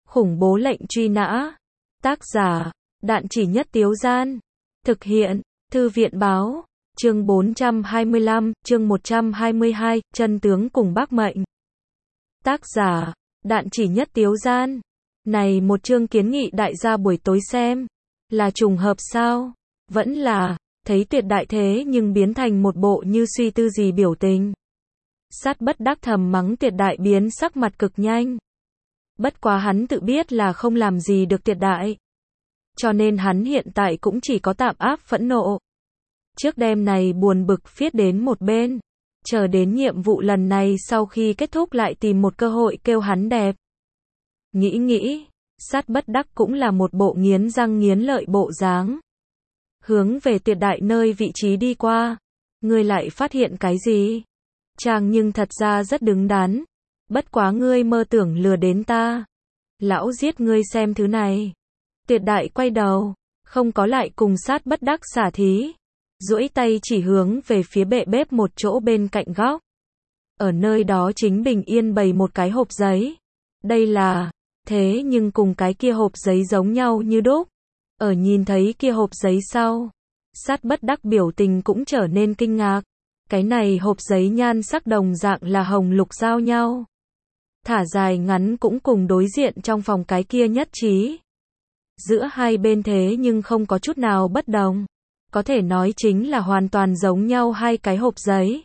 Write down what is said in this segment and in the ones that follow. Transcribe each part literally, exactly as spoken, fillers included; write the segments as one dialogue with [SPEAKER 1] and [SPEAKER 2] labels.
[SPEAKER 1] Khủng bố lệnh truy nã. Tác giả, Đạn Chỉ Nhất Tiếu Gian. Thực hiện, Thư viện báo. Chương bốn trăm hai mươi lăm, chương một trăm hai mươi hai, chân tướng cùng bác mệnh. Tác giả, Đạn Chỉ Nhất Tiếu Gian. Này một chương kiến nghị đại gia buổi tối xem. Là trùng hợp sao? Vẫn là, thấy tuyệt đại thế nhưng biến thành một bộ như suy tư gì biểu tình. Sát bất đắc thầm mắng tuyệt đại biến sắc mặt cực nhanh. Bất quá hắn tự biết là không làm gì được tuyệt đại. Cho nên hắn hiện tại cũng chỉ có tạm áp phẫn nộ. Trước đêm này buồn bực phiết đến một bên. Chờ đến nhiệm vụ lần này sau khi kết thúc lại tìm một cơ hội kêu hắn đẹp. Nghĩ nghĩ, sát bất đắc cũng là một bộ nghiến răng nghiến lợi bộ dáng. Hướng về tuyệt đại nơi vị trí đi qua. Ngươi lại phát hiện cái gì? Chàng nhưng thật ra rất đứng đắn. Bất quá ngươi mơ tưởng lừa đến ta. Lão giết ngươi xem thứ này. Tuyệt đại quay đầu, không có lại cùng sát bất đắc xả thí. Duỗi tay chỉ hướng về phía bệ bếp một chỗ bên cạnh góc. Ở nơi đó chính bình yên bày một cái hộp giấy. Đây là, thế nhưng cùng cái kia hộp giấy giống nhau như đúc. Ở nhìn thấy kia hộp giấy sau, sát bất đắc biểu tình cũng trở nên kinh ngạc. Cái này hộp giấy nhan sắc đồng dạng là hồng lục giao nhau. Thả dài ngắn cũng cùng đối diện trong phòng cái kia nhất trí. Giữa hai bên thế nhưng không có chút nào bất đồng. Có thể nói chính là hoàn toàn giống nhau hai cái hộp giấy.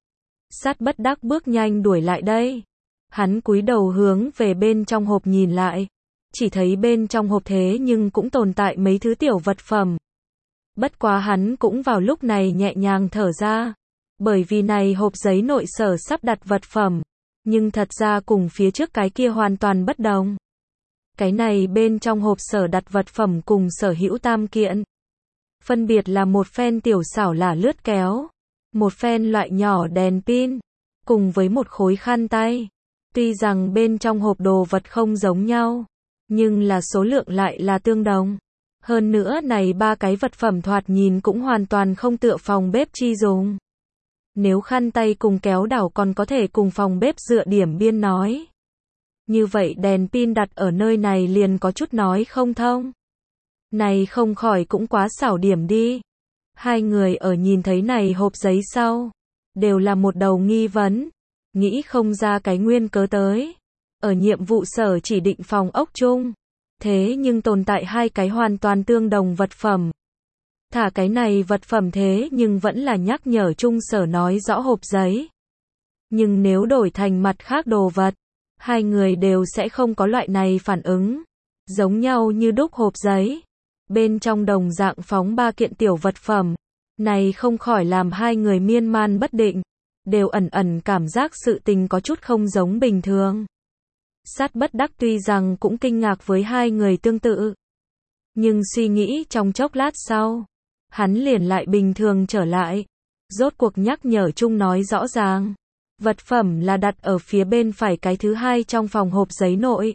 [SPEAKER 1] Sát bất đắc bước nhanh đuổi lại đây. Hắn cúi đầu hướng về bên trong hộp nhìn lại. Chỉ thấy bên trong hộp thế nhưng cũng tồn tại mấy thứ tiểu vật phẩm. Bất quá hắn cũng vào lúc này nhẹ nhàng thở ra. Bởi vì này hộp giấy nội sở sắp đặt vật phẩm. Nhưng thật ra cùng phía trước cái kia hoàn toàn bất đồng. Cái này bên trong hộp sở đặt vật phẩm cùng sở hữu tam kiện. Phân biệt là một phen tiểu xảo là lướt kéo. Một phen loại nhỏ đèn pin. Cùng với một khối khăn tay. Tuy rằng bên trong hộp đồ vật không giống nhau. Nhưng là số lượng lại là tương đồng. Hơn nữa này ba cái vật phẩm thoạt nhìn cũng hoàn toàn không tựa phòng bếp chi dùng. Nếu khăn tay cùng kéo đảo còn có thể cùng phòng bếp dựa điểm biên nói. Như vậy đèn pin đặt ở nơi này liền có chút nói không thông. Này không khỏi cũng quá xảo điểm đi. Hai người ở nhìn thấy này hộp giấy sau. Đều là một đầu nghi vấn. Nghĩ không ra cái nguyên cớ tới. Ở nhiệm vụ sở chỉ định phòng ốc chung. Thế nhưng tồn tại hai cái hoàn toàn tương đồng vật phẩm. Thả cái này vật phẩm thế nhưng vẫn là nhắc nhở chung sở nói rõ hộp giấy. Nhưng nếu đổi thành mặt khác đồ vật, hai người đều sẽ không có loại này phản ứng. Giống nhau như đúc hộp giấy. Bên trong đồng dạng phóng ba kiện tiểu vật phẩm. Này không khỏi làm hai người miên man bất định. Đều ẩn ẩn cảm giác sự tình có chút không giống bình thường. Sát bất đắc tuy rằng cũng kinh ngạc với hai người tương tự. Nhưng suy nghĩ trong chốc lát sau. Hắn liền lại bình thường trở lại. Rốt cuộc nhắc nhở chung nói rõ ràng. Vật phẩm là đặt ở phía bên phải cái thứ hai trong phòng hộp giấy nội.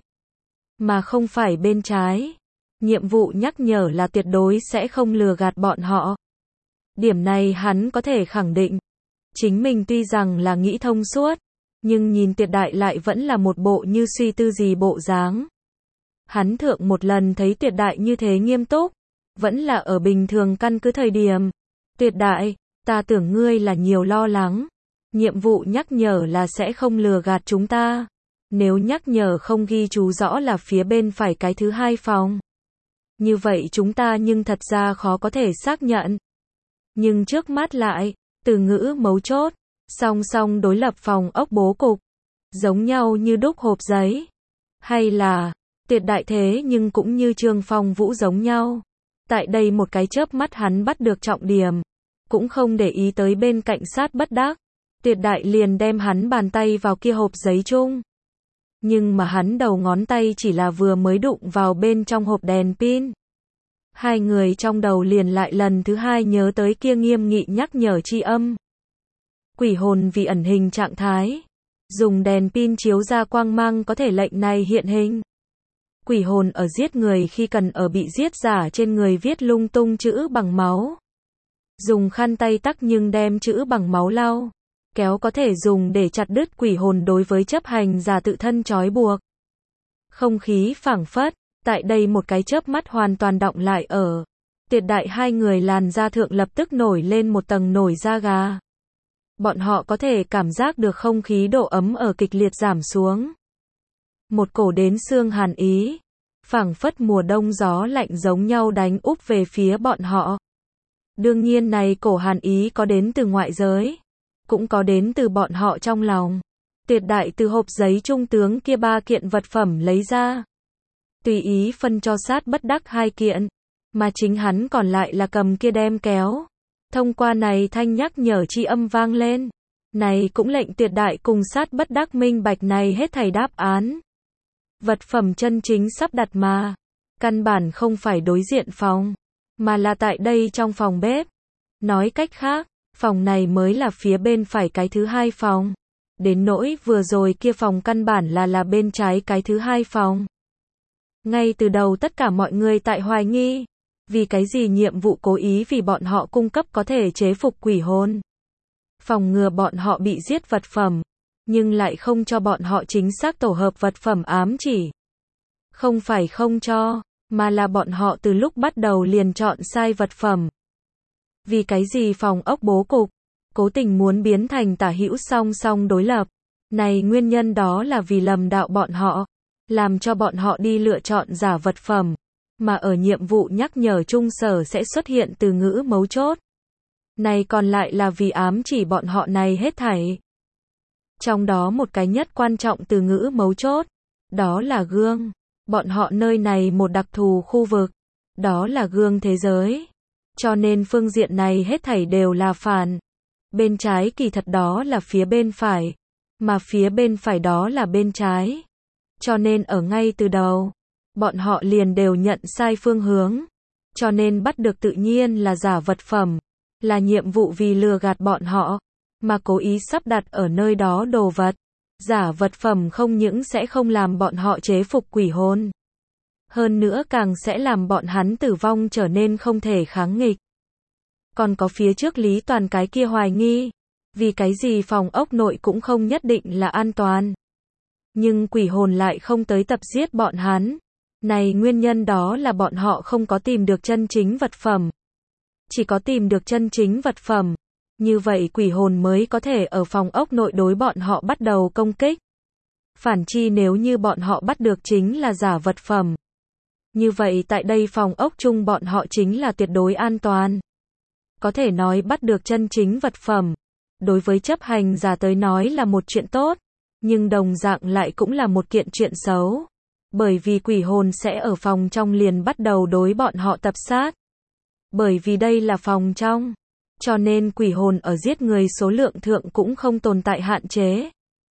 [SPEAKER 1] Mà không phải bên trái. Nhiệm vụ nhắc nhở là tuyệt đối sẽ không lừa gạt bọn họ. Điểm này hắn có thể khẳng định. Chính mình tuy rằng là nghĩ thông suốt. Nhưng nhìn tuyệt đại lại vẫn là một bộ như suy tư gì bộ dáng. Hắn thượng một lần thấy tuyệt đại như thế nghiêm túc. Vẫn là ở bình thường căn cứ thời điểm. Tuyệt đại, ta tưởng ngươi là nhiều lo lắng. Nhiệm vụ nhắc nhở là sẽ không lừa gạt chúng ta. Nếu nhắc nhở không ghi chú rõ là phía bên phải cái thứ hai phòng. Như vậy chúng ta nhưng thật ra khó có thể xác nhận. Nhưng trước mắt lại, từ ngữ mấu chốt, song song đối lập phòng ốc bố cục. Giống nhau như đúc hộp giấy. Hay là, tuyệt đại thế nhưng cũng như Trương Phong Vũ giống nhau. Tại đây một cái chớp mắt hắn bắt được trọng điểm. Cũng không để ý tới bên cạnh sát bất đắc. Tuyệt đại liền đem hắn bàn tay vào kia hộp giấy chung. Nhưng mà hắn đầu ngón tay chỉ là vừa mới đụng vào bên trong hộp đèn pin. Hai người trong đầu liền lại lần thứ hai nhớ tới kia nghiêm nghị nhắc nhở chi âm. Quỷ hồn vì ẩn hình trạng thái. Dùng đèn pin chiếu ra quang mang có thể lệnh này hiện hình. Quỷ hồn ở giết người khi cần ở bị giết giả trên người viết lung tung chữ bằng máu. Dùng khăn tay tắc nhưng đem chữ bằng máu lau. Kéo có thể dùng để chặt đứt quỷ hồn đối với chấp hành giả tự thân trói buộc. Không khí phảng phất, tại đây một cái chớp mắt hoàn toàn đọng lại ở. Tuyệt đại hai người làn da thượng lập tức nổi lên một tầng nổi da gà. Bọn họ có thể cảm giác được không khí độ ấm ở kịch liệt giảm xuống. Một cổ đến xương hàn ý, phảng phất mùa đông gió lạnh giống nhau đánh úp về phía bọn họ. Đương nhiên này cổ hàn ý có đến từ ngoại giới, cũng có đến từ bọn họ trong lòng. Tuyệt đại từ hộp giấy trung tướng kia ba kiện vật phẩm lấy ra. Tùy ý phân cho Sát Bất Đắc hai kiện, mà chính hắn còn lại là cầm kia đem kéo. Thông qua này thanh nhắc nhở chi âm vang lên. Này cũng lệnh tuyệt đại cùng Sát Bất Đắc minh bạch này hết thảy đáp án. Vật phẩm chân chính sắp đặt mà. Căn bản không phải đối diện phòng, mà là tại đây trong phòng bếp. Nói cách khác, phòng này mới là phía bên phải cái thứ hai phòng. Đến nỗi vừa rồi kia phòng căn bản là là bên trái cái thứ hai phòng. Ngay từ đầu tất cả mọi người tại hoài nghi. Vì cái gì nhiệm vụ cố ý vì bọn họ cung cấp có thể chế phục quỷ hồn. Phòng ngừa bọn họ bị giết vật phẩm. Nhưng lại không cho bọn họ chính xác tổ hợp vật phẩm ám chỉ. Không phải không cho, mà là bọn họ từ lúc bắt đầu liền chọn sai vật phẩm. Vì cái gì phòng ốc bố cục, cố tình muốn biến thành tả hữu song song đối lập. Này nguyên nhân đó là vì lầm đạo bọn họ, làm cho bọn họ đi lựa chọn giả vật phẩm, mà ở nhiệm vụ nhắc nhở trung sở sẽ xuất hiện từ ngữ mấu chốt. Này còn lại là vì ám chỉ bọn họ này hết thảy. Trong đó một cái nhất quan trọng từ ngữ mấu chốt, đó là gương. Bọn họ nơi này một đặc thù khu vực, đó là gương thế giới. Cho nên phương diện này hết thảy đều là phản. Bên trái kỳ thật đó là phía bên phải, mà phía bên phải đó là bên trái. Cho nên ở ngay từ đầu, bọn họ liền đều nhận sai phương hướng. Cho nên bắt được tự nhiên là giả vật phẩm, là nhiệm vụ vì lừa gạt bọn họ, mà cố ý sắp đặt ở nơi đó đồ vật. Giả vật phẩm không những sẽ không làm bọn họ chế phục quỷ hồn, hơn nữa càng sẽ làm bọn hắn tử vong trở nên không thể kháng nghịch. Còn có phía trước Lý Toàn cái kia hoài nghi, vì cái gì phòng ốc nội cũng không nhất định là an toàn. Nhưng quỷ hồn lại không tới tập giết bọn hắn. Này nguyên nhân đó là bọn họ không có tìm được chân chính vật phẩm. Chỉ có tìm được chân chính vật phẩm, như vậy quỷ hồn mới có thể ở phòng ốc nội đối bọn họ bắt đầu công kích. Phản chi nếu như bọn họ bắt được chính là giả vật phẩm, như vậy tại đây phòng ốc chung bọn họ chính là tuyệt đối an toàn. Có thể nói bắt được chân chính vật phẩm, đối với chấp hành giả tới nói là một chuyện tốt, nhưng đồng dạng lại cũng là một kiện chuyện xấu. Bởi vì quỷ hồn sẽ ở phòng trong liền bắt đầu đối bọn họ tập sát. Bởi vì đây là phòng trong, cho nên quỷ hồn ở giết người số lượng thượng cũng không tồn tại hạn chế.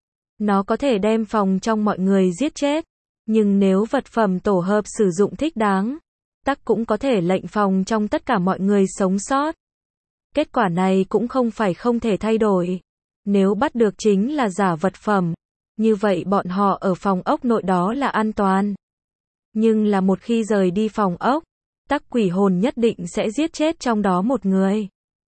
[SPEAKER 1] Nó có thể đem phòng trong mọi người giết chết, nhưng nếu vật phẩm tổ hợp sử dụng thích đáng, tắc cũng có thể lệnh phòng trong tất cả mọi người sống sót. Kết quả này cũng không phải không thể thay đổi. Nếu bắt được chính là giả vật phẩm, như vậy bọn họ ở phòng ốc nội đó là an toàn. Nhưng là một khi rời đi phòng ốc, tắc quỷ hồn nhất định sẽ giết chết trong đó một người.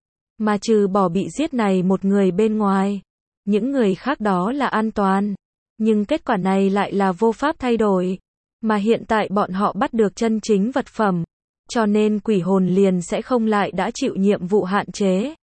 [SPEAKER 1] Mà trừ bỏ bị giết này một người bên ngoài, những người khác đó là an toàn. Nhưng kết quả này lại là vô pháp thay đổi. Mà hiện tại bọn họ bắt được chân chính vật phẩm, cho nên quỷ hồn liền sẽ không lại đã chịu nhiệm vụ hạn chế.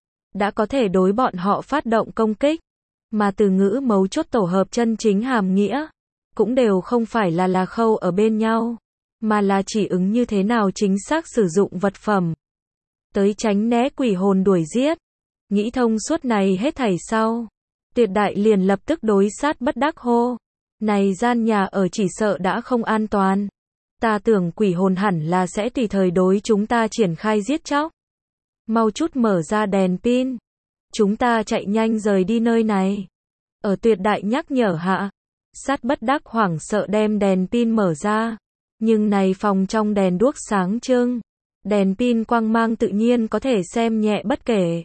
[SPEAKER 1] Đã có thể đối bọn họ phát động công kích. Mà từ ngữ mấu chốt tổ hợp chân chính hàm nghĩa, cũng đều không phải là là khâu ở bên nhau, mà là chỉ ứng như thế nào chính xác sử dụng vật phẩm. Tới tránh né quỷ hồn đuổi giết. Nghĩ thông suốt này hết thảy sau, Tuyệt đại liền lập tức đối Sát Bất Đắc hô. Này gian nhà ở chỉ sợ đã không an toàn. Ta tưởng quỷ hồn hẳn là sẽ tùy thời đối chúng ta triển khai giết chóc. Mau chút mở ra đèn pin. Chúng ta chạy nhanh rời đi nơi này. Ở Tuyệt đại nhắc nhở hạ, Sát Bất Đắc hoảng sợ đem đèn pin mở ra. Nhưng này phòng trong đèn đuốc sáng trưng. Đèn pin quang mang tự nhiên có thể xem nhẹ bất kể.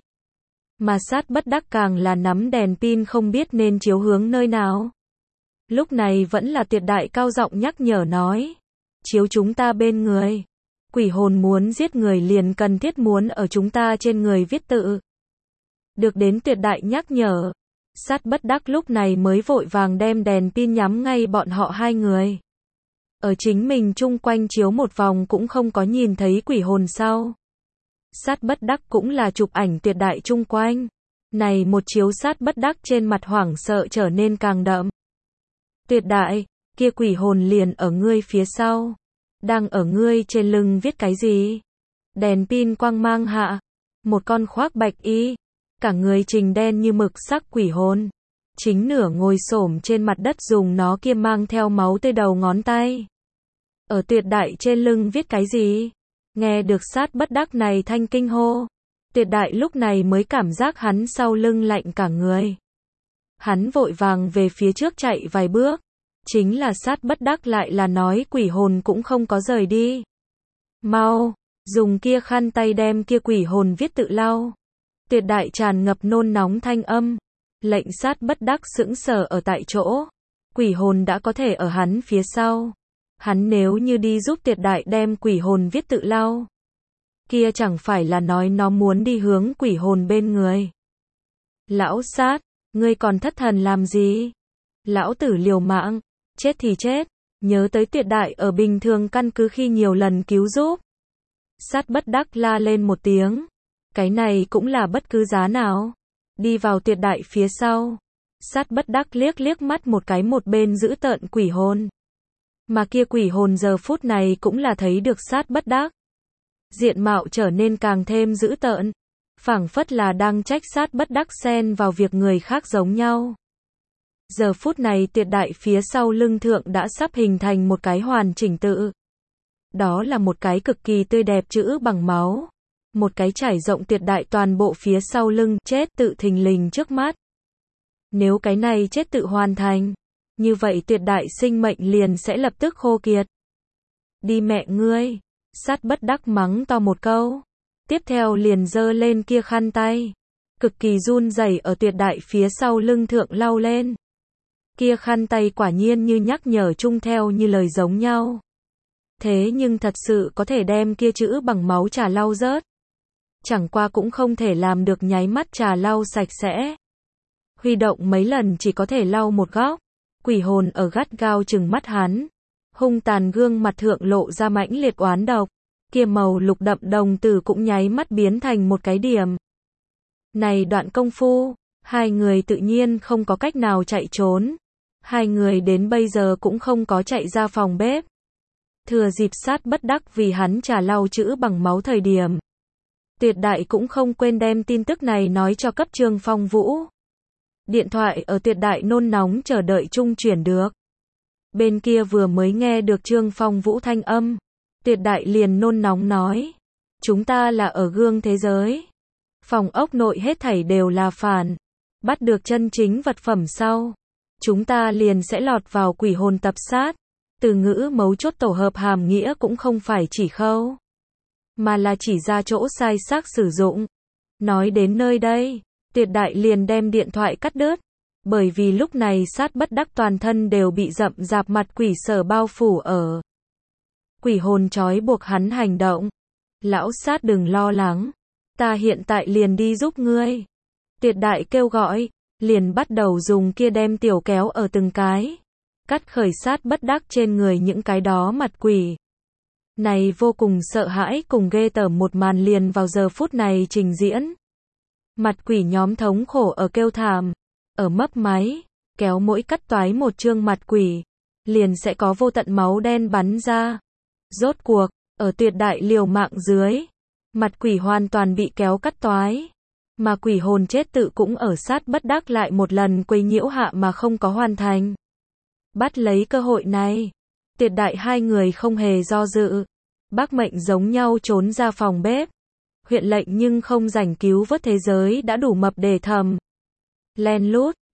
[SPEAKER 1] Mà Sát Bất Đắc càng là nắm đèn pin không biết nên chiếu hướng nơi nào. Lúc này vẫn là Tuyệt đại cao giọng nhắc nhở nói. Chiếu chúng ta bên người. Quỷ hồn muốn giết người liền cần thiết muốn ở chúng ta trên người viết tự. Được đến Tuyệt đại nhắc nhở, Sát Bất Đắc lúc này mới vội vàng đem đèn pin nhắm ngay bọn họ hai người. ở chính mình chung quanh chiếu một vòng cũng không có nhìn thấy quỷ hồn sau. Sát bất đắc cũng là chụp ảnh tuyệt đại chung quanh. Này một chiếu sát bất đắc trên mặt hoảng sợ trở nên càng đậm. Tuyệt đại, kia quỷ hồn liền ở ngươi phía sau. Đang ở ngươi trên lưng viết cái gì? Đèn pin quang mang hạ. Một con khoác bạch y. Cả người trình đen như mực sắc quỷ hồn. Chính nửa ngồi xổm trên mặt đất dùng nó kia mang theo máu tươi đầu ngón tay. Ở tuyệt đại trên lưng viết cái gì? Nghe được sát bất đắc này thanh kinh hô. Tuyệt đại lúc này mới cảm giác hắn sau lưng lạnh cả người. Hắn vội vàng về phía trước chạy vài bước. Chính là sát bất đắc lại là nói quỷ hồn cũng không có rời đi. Mau, dùng kia khăn tay đem kia quỷ hồn viết tự lau. Tuyệt đại tràn ngập nôn nóng thanh âm. Lệnh sát bất đắc sững sờ ở tại chỗ. Quỷ hồn đã có thể ở hắn phía sau. Hắn nếu như đi giúp tuyệt đại đem quỷ hồn viết tự lau. Kia chẳng phải là nói nó muốn đi hướng quỷ hồn bên người. Lão sát, ngươi còn thất thần làm gì? Lão tử liều mạng, chết thì chết, nhớ tới tuyệt đại ở bình thường căn cứ khi nhiều lần cứu giúp. Sát bất đắc la lên một tiếng. Cái này cũng là bất cứ giá nào. Đi vào tuyệt đại phía sau. Sát bất đắc liếc liếc mắt một cái một bên giữ tợn quỷ hồn. Mà kia quỷ hồn giờ phút này cũng là thấy được sát bất đắc. Diện mạo trở nên càng thêm dữ tợn. Phảng phất là đang trách sát bất đắc xen vào việc người khác giống nhau. Giờ phút này tuyệt đại phía sau lưng thượng đã sắp hình thành một cái hoàn chỉnh tự. Đó là một cái cực kỳ tươi đẹp chữ bằng máu. Một cái trải rộng tuyệt đại toàn bộ phía sau lưng, chết tự thình lình trước mắt. Nếu cái này chết tự hoàn thành, như vậy tuyệt đại sinh mệnh liền sẽ lập tức khô kiệt. Đi mẹ ngươi, sát bất đắc mắng to một câu. Tiếp theo liền giơ lên kia khăn tay. Cực kỳ run rẩy ở tuyệt đại phía sau lưng thượng lau lên. Kia khăn tay quả nhiên như nhắc nhở chung theo như lời giống nhau. Thế nhưng thật sự có thể đem kia chữ bằng máu trà lau rớt. Chẳng qua cũng không thể làm được nháy mắt trà lau sạch sẽ. Huy động mấy lần chỉ có thể lau một góc. Quỷ hồn ở gắt gao chừng mắt hắn. Hung tàn gương mặt thượng lộ ra mãnh liệt oán độc. Kia màu lục đậm đồng tử cũng nháy mắt biến thành một cái điểm. Này đoạn công phu, hai người tự nhiên không có cách nào chạy trốn. Hai người đến bây giờ cũng không có chạy ra phòng bếp. Thừa dịp sát bất đắc vì hắn trà lau chữ bằng máu thời điểm. Tuyệt đại cũng không quên đem tin tức này nói cho cấp Trương Phong Vũ. Điện thoại ở tuyệt đại nôn nóng chờ đợi trung chuyển được. Bên kia vừa mới nghe được Trương Phong Vũ thanh âm. Tuyệt đại liền nôn nóng nói. Chúng ta là ở gương thế giới. Phòng ốc nội hết thảy đều là phản. Bắt được chân chính vật phẩm sau. Chúng ta liền sẽ lọt vào quỷ hồn tập sát. Từ ngữ mấu chốt tổ hợp hàm nghĩa cũng không phải chỉ khâu. Mà là chỉ ra chỗ sai xác sử dụng. Nói đến nơi đây. Tuyệt đại liền đem điện thoại cắt đứt. Bởi vì lúc này sát bất đắc toàn thân đều bị rậm rạp mặt quỷ sở bao phủ ở. Quỷ hồn trói buộc hắn hành động. Lão sát đừng lo lắng. Ta hiện tại liền đi giúp ngươi. Tuyệt đại kêu gọi. Liền bắt đầu dùng kia đem tiểu kéo ở từng cái. Cắt khởi sát bất đắc trên người những cái đó mặt quỷ. Này vô cùng sợ hãi cùng ghê tởm một màn liền vào giờ phút này trình diễn. Mặt quỷ nhóm thống khổ ở kêu thảm. Ở mấp máy. Kéo mỗi cắt toái một chương mặt quỷ. Liền sẽ có vô tận máu đen bắn ra. Rốt cuộc, ở tuyệt đại liều mạng dưới. Mặt quỷ hoàn toàn bị kéo cắt toái. Mà quỷ hồn chết tự cũng ở sát bất đắc lại một lần quấy nhiễu hạ mà không có hoàn thành. Bắt lấy cơ hội này. Tuyệt đại hai người không hề do dự. Bác mệnh giống nhau trốn ra phòng bếp. Huyện lệnh nhưng không rảnh cứu vớt thế giới đã đủ mập để thầm. Len lút,